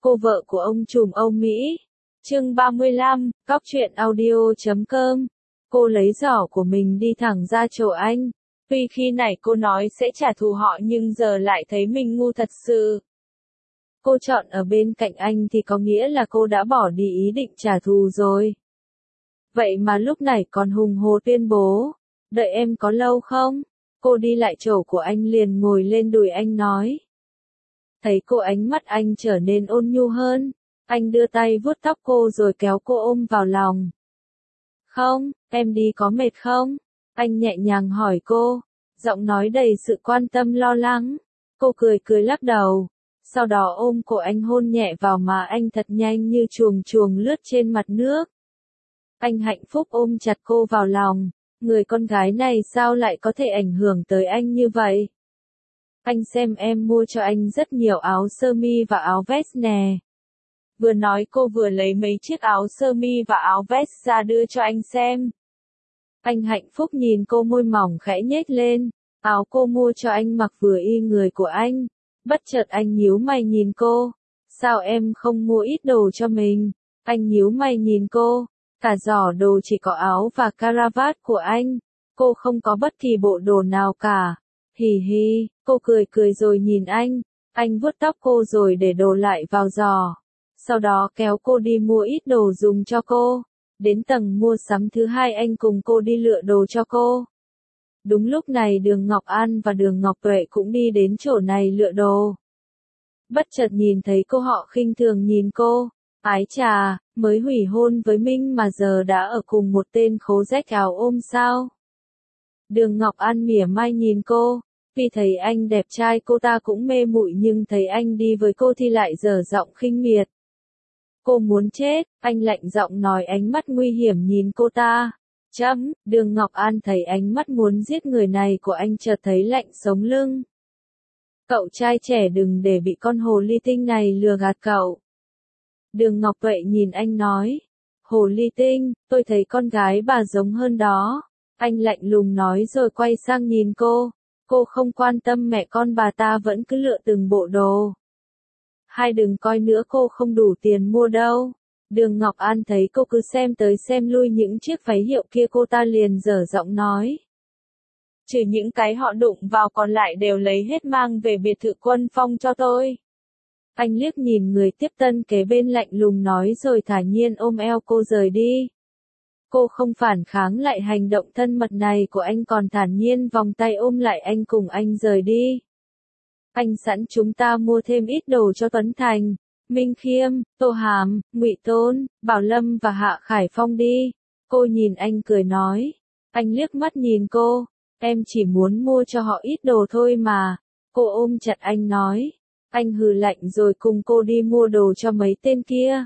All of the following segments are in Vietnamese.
Cô vợ của ông trùm Âu Mỹ. Chương 35, Cóc truyện audio.com. Cô lấy giỏ của mình đi thẳng ra chỗ anh. Tuy khi nãy cô nói sẽ trả thù họ nhưng giờ lại thấy mình ngu thật sự. Cô chọn ở bên cạnh anh thì có nghĩa là cô đã bỏ đi ý định trả thù rồi. Vậy mà lúc này còn hùng hồ tuyên bố, đợi em có lâu không? Cô đi lại chỗ của anh liền ngồi lên đùi anh nói. Thấy cô ánh mắt anh trở nên ôn nhu hơn, anh đưa tay vuốt tóc cô rồi kéo cô ôm vào lòng. Không, em đi có mệt không? Anh nhẹ nhàng hỏi cô, giọng nói đầy sự quan tâm lo lắng. Cô cười cười lắc đầu, sau đó ôm cổ anh hôn nhẹ vào má anh thật nhanh như chuồng chuồng lướt trên mặt nước. Anh hạnh phúc ôm chặt cô vào lòng, người con gái này sao lại có thể ảnh hưởng tới anh như vậy? Anh xem em mua cho anh rất nhiều áo sơ mi và áo vest nè. Vừa nói cô vừa lấy mấy chiếc áo sơ mi và áo vest ra đưa cho anh xem. Anh hạnh phúc nhìn cô môi mỏng khẽ nhếch lên, áo cô mua cho anh mặc vừa y người của anh. Bất chợt anh nhíu mày nhìn cô, sao em không mua ít đồ cho mình? Anh nhíu mày nhìn cô, cả giỏ đồ chỉ có áo và caravat của anh, cô không có bất kỳ bộ đồ nào cả. Hì hì, cô cười cười rồi nhìn anh vuốt tóc cô rồi để đồ lại vào giỏ. Sau đó kéo cô đi mua ít đồ dùng cho cô. Đến tầng mua sắm thứ hai anh cùng cô đi lựa đồ cho cô. Đúng lúc này Đường Ngọc An và Đường Ngọc Tuệ cũng đi đến chỗ này lựa đồ. Bất chợt nhìn thấy cô họ khinh thường nhìn cô. Ái chà, mới hủy hôn với Minh mà giờ đã ở cùng một tên khố rách áo ôm sao? Đường Ngọc An mỉa mai nhìn cô. Vì thấy anh đẹp trai cô ta cũng mê muội nhưng thấy anh đi với cô thì lại dở giọng khinh miệt. Cô muốn chết, anh lạnh giọng nói ánh mắt nguy hiểm nhìn cô ta. Đường Ngọc An thấy ánh mắt muốn giết người này của anh chợt thấy lạnh sống lưng. Cậu trai trẻ đừng để bị con hồ ly tinh này lừa gạt cậu. Đường Ngọc Tuệ nhìn anh nói. Hồ ly tinh, tôi thấy con gái bà giống hơn đó. Anh lạnh lùng nói rồi quay sang nhìn cô. Cô không quan tâm mẹ con bà ta vẫn cứ lựa từng bộ đồ. Hai đừng coi nữa cô không đủ tiền mua đâu. Đường Ngọc An thấy cô cứ xem tới xem lui những chiếc váy hiệu kia cô ta liền dở giọng nói. Trừ những cái họ đụng vào còn lại đều lấy hết mang về biệt thự Quân Phong cho tôi. Anh liếc nhìn người tiếp tân kế bên lạnh lùng nói rồi thản nhiên ôm eo cô rời đi. Cô không phản kháng lại hành động thân mật này của anh còn thản nhiên vòng tay ôm lại anh cùng anh rời đi. Anh sẵn chúng ta mua thêm ít đồ cho Tuấn Thành, Minh Khiêm, Tô Hàm, Ngụy Tôn, Bảo Lâm và Hạ Khải Phong đi. Cô nhìn anh cười nói. Anh liếc mắt nhìn cô. Em chỉ muốn mua cho họ ít đồ thôi mà. Cô ôm chặt anh nói. Anh hừ lạnh rồi cùng cô đi mua đồ cho mấy tên kia.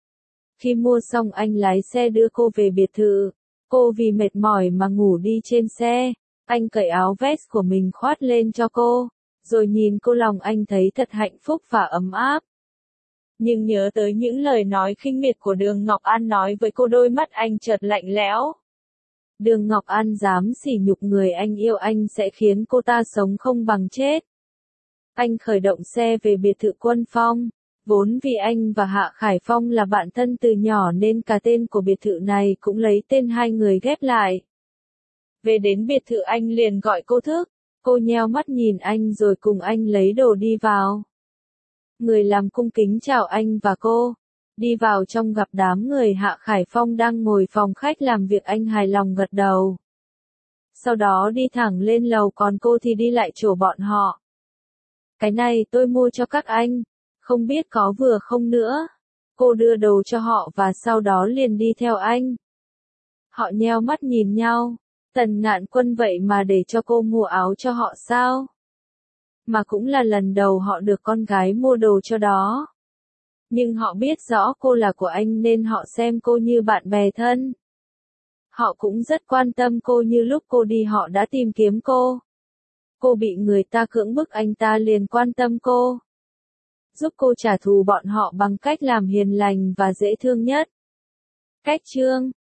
Khi mua xong anh lái xe đưa cô về biệt thự. Cô vì mệt mỏi mà ngủ đi trên xe. Anh cởi áo vest của mình khoác lên cho cô. Rồi nhìn cô lòng anh thấy thật hạnh phúc và ấm áp. Nhưng nhớ tới những lời nói khinh miệt của Đường Ngọc An nói với cô đôi mắt anh chợt lạnh lẽo. Đường Ngọc An dám sỉ nhục người anh yêu anh sẽ khiến cô ta sống không bằng chết. Anh khởi động xe về biệt thự Quân Phong. Vốn vì anh và Hạ Khải Phong là bạn thân từ nhỏ nên cả tên của biệt thự này cũng lấy tên hai người ghép lại. Về đến biệt thự anh liền gọi cô thức. Cô nheo mắt nhìn anh rồi cùng anh lấy đồ đi vào. Người làm cung kính chào anh và cô. Đi vào trong gặp đám người Hạ Khải Phong đang ngồi phòng khách làm việc anh hài lòng gật đầu. Sau đó đi thẳng lên lầu còn cô thì đi lại chỗ bọn họ. Cái này tôi mua cho các anh, không biết có vừa không nữa. Cô đưa đồ cho họ và sau đó liền đi theo anh. Họ nheo mắt nhìn nhau. Tần Ngạn Quân vậy mà để cho cô mua áo cho họ sao? Mà cũng là lần đầu họ được con gái mua đồ cho đó. Nhưng họ biết rõ cô là của anh nên họ xem cô như bạn bè thân. Họ cũng rất quan tâm cô như lúc cô đi họ đã tìm kiếm cô. Cô bị người ta cưỡng bức anh ta liền quan tâm cô. Giúp cô trả thù bọn họ bằng cách làm hiền lành và dễ thương nhất. Cách chương